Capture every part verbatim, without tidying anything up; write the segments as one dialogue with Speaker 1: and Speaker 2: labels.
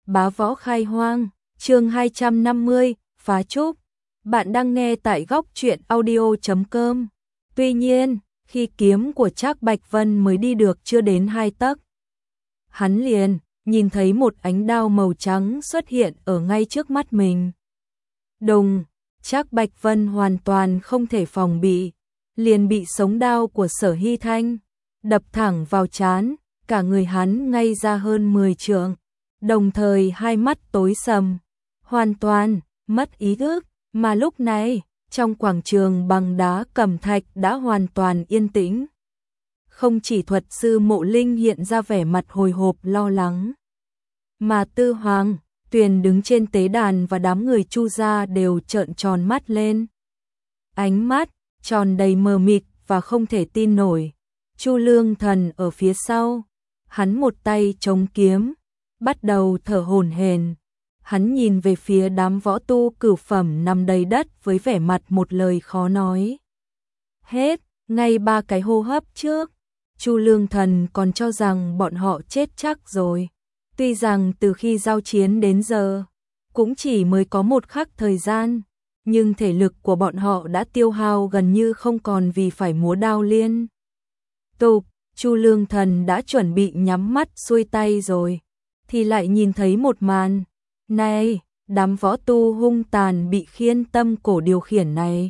Speaker 1: Bá Võ Khai Hoang, chương hai trăm năm mươi, phá trúc. Bạn đang nghe tại góc truyện audio chấm com. Tuy nhiên, khi kiếm của Trác Bạch Vân mới đi được chưa đến hai tấc, hắn liền nhìn thấy một ánh đao màu trắng xuất hiện ở ngay trước mắt mình. Đùng, Trác Bạch Vân hoàn toàn không thể phòng bị, liền bị sống đao của Sở Hy Thanh đập thẳng vào trán, cả người hắn ngay ra hơn mười trượng, đồng thời hai mắt tối sầm, hoàn toàn mất ý thức, mà lúc này, trong quảng trường bằng đá cẩm thạch đã hoàn toàn yên tĩnh. Không chỉ thuật sư Mộ Linh hiện ra vẻ mặt hồi hộp lo lắng, mà Tư Hoàng, Tuyền đứng trên tế đàn và đám người Chu gia đều trợn tròn mắt lên. Ánh mắt tròn đầy mờ mịt và không thể tin nổi. Chu Lương Thần ở phía sau, hắn một tay chống kiếm, bắt đầu thở hổn hển. Hắn nhìn về phía đám võ tu cửu phẩm nằm đầy đất với vẻ mặt một lời khó nói hết. Ngay ba cái hô hấp trước, Chu Lương Thần còn cho rằng bọn họ chết chắc rồi. Tuy rằng từ khi giao chiến đến giờ, cũng chỉ mới có một khắc thời gian, nhưng thể lực của bọn họ đã tiêu hao gần như không còn vì phải múa đao liên tục. Chu Lương Thần đã chuẩn bị nhắm mắt xuôi tay rồi, thì lại nhìn thấy một màn. Này, đám võ tu hung tàn bị Khiên Tâm Cổ điều khiển này,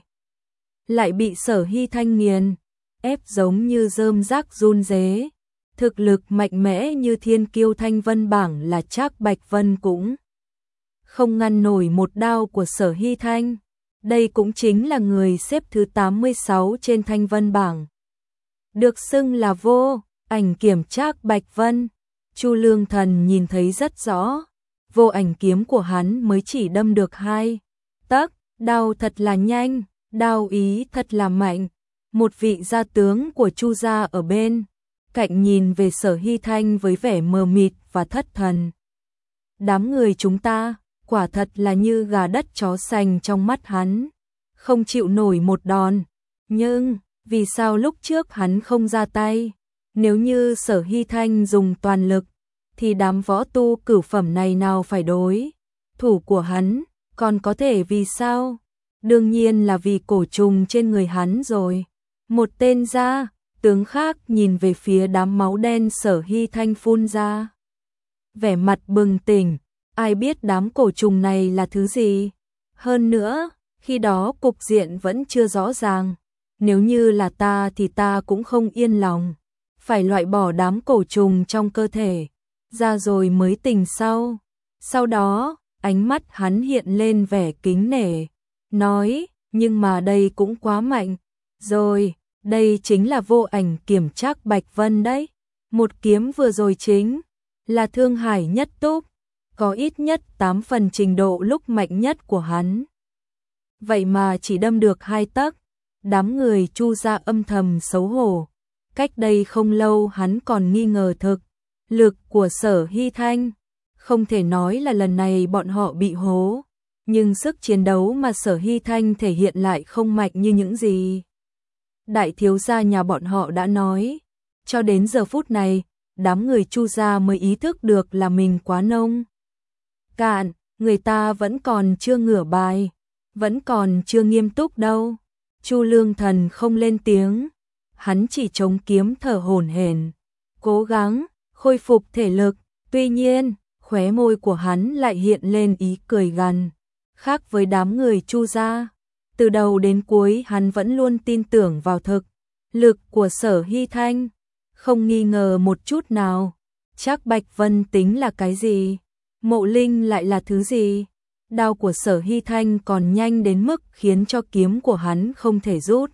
Speaker 1: lại bị Sở Hy Thanh nghiền ép giống như rơm rác run rế. Thực lực mạnh mẽ như thiên kiêu Thanh Vân bảng là Trác Bạch Vân cũng không ngăn nổi một đao của Sở Hy Thanh. Đây cũng chính là người xếp thứ tám mươi sáu trên Thanh Vân bảng, được xưng là vô ảnh kiếm Trác Bạch Vân. Chu Lương Thần nhìn thấy rất rõ, vô ảnh kiếm của hắn mới chỉ đâm được hai tấc, đao thật là nhanh, đao ý thật là mạnh. Một vị gia tướng của Chu gia ở bên cạnh nhìn về Sở Hy Thanh với vẻ mờ mịt và thất thần. Đám người chúng ta quả thật là như gà đất chó sành trong mắt hắn, không chịu nổi một đòn. Nhưng vì sao lúc trước hắn không ra tay? Nếu như Sở Hy Thanh dùng toàn lực, thì đám võ tu cửu phẩm này nào phải đối thủ của hắn? Còn có thể vì sao? Đương nhiên là vì cổ trùng trên người hắn rồi. Một tên gia tướng khác nhìn về phía đám máu đen Sở Hy Thanh phun ra, vẻ mặt bừng tỉnh. Ai biết đám cổ trùng này là thứ gì? Hơn nữa, khi đó cục diện vẫn chưa rõ ràng. Nếu như là ta thì ta cũng không yên lòng, phải loại bỏ đám cổ trùng trong cơ thể ra rồi mới tỉnh sau. Sau đó, ánh mắt hắn hiện lên vẻ kính nể, nói, nhưng mà đây cũng quá mạnh rồi. Đây chính là vô ảnh kiếm Trác Bạch Vân đấy. Một kiếm vừa rồi chính là thương hải nhất túc, có ít nhất tám phần trình độ lúc mạnh nhất của hắn. Vậy mà chỉ đâm được hai tấc. Đám người Chu gia âm thầm xấu hổ. Cách đây không lâu hắn còn nghi ngờ thực lực của Sở Hy Thanh. Không thể nói là lần này bọn họ bị hố, nhưng sức chiến đấu mà Sở Hy Thanh thể hiện lại không mạnh như những gì đại thiếu gia nhà bọn họ đã nói. Cho đến giờ phút này, đám người Chu gia mới ý thức được là mình quá nông cạn, người ta vẫn còn chưa ngửa bài, vẫn còn chưa nghiêm túc đâu. Chu Lương Thần không lên tiếng, hắn chỉ chống kiếm thở hổn hển, cố gắng khôi phục thể lực. Tuy nhiên, khóe môi của hắn lại hiện lên ý cười gằn. Khác với đám người Chu gia, từ đầu đến cuối hắn vẫn luôn tin tưởng vào thực lực của Sở Hy Thanh, không nghi ngờ một chút nào. Trác Bạch Vân tính là cái gì? Mộ Linh lại là thứ gì? Đao của Sở Hy Thanh còn nhanh đến mức khiến cho kiếm của hắn không thể rút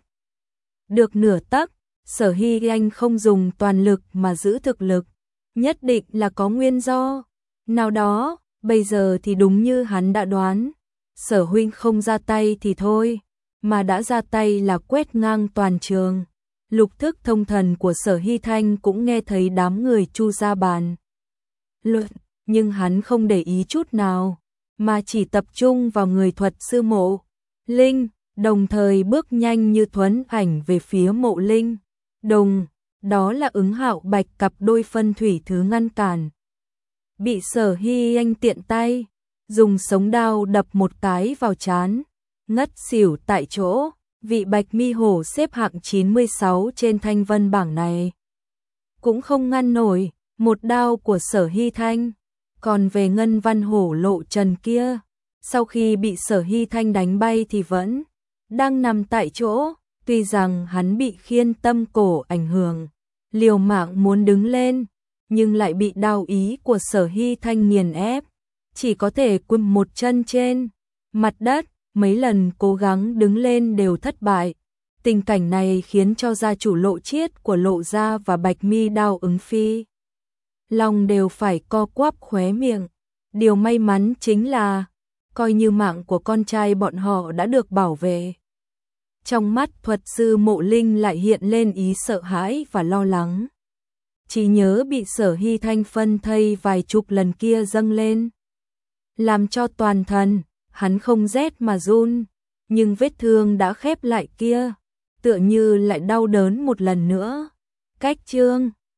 Speaker 1: được nửa tấc. Sở Hy Thanh không dùng toàn lực mà giữ thực lực, nhất định là có nguyên do nào đó. Bây giờ thì đúng như hắn đã đoán, Sở huynh không ra tay thì thôi, mà đã ra tay là quét ngang toàn trường. Lục thức thông thần của Sở Hy Thanh cũng nghe thấy đám người Chu gia bàn luận, nhưng hắn không để ý chút nào, mà chỉ tập trung vào người thuật sư Mộ Linh, đồng thời bước nhanh như thuấn ảnh về phía Mộ Linh. Đồng, đó là Ứng Hạo Bạch cặp đôi phân thủy thứ ngăn cản. bị Sở Hy Anh tiện tay dùng sống đao đập một cái vào trán, ngất xỉu tại chỗ. Vị Bạch Mi Hổ xếp hạng chín mươi sáu trên thanh vân bảng này cũng không ngăn nổi một đao của Sở Hy Thanh. Còn về Ngân Văn Hổ Lộ Trần kia, sau khi bị Sở Hy Thanh đánh bay thì vẫn đang nằm tại chỗ. Tuy rằng hắn bị khiên tâm cổ ảnh hưởng, liều mạng muốn đứng lên, nhưng lại bị đao ý của Sở Hy Thanh nghiền ép, chỉ có thể quỳ một chân trên mặt đất, mấy lần cố gắng đứng lên đều thất bại. Tình cảnh này khiến cho gia chủ Lộ Chiết của Lộ gia và Bạch Mi Đao ứng phi lòng đều phải co quắp khóe miệng. Điều may mắn chính là coi như mạng của con trai bọn họ đã được bảo vệ. Trong mắt thuật sư Mộ Linh lại hiện lên ý sợ hãi và lo lắng. Chỉ nhớ bị Sở Hy Thanh phân thây vài chục lần kia dâng lên, làm cho toàn thân hắn không rét mà run, nhưng vết thương đã khép lại kia tựa như lại đau đớn một lần nữa. Cách chương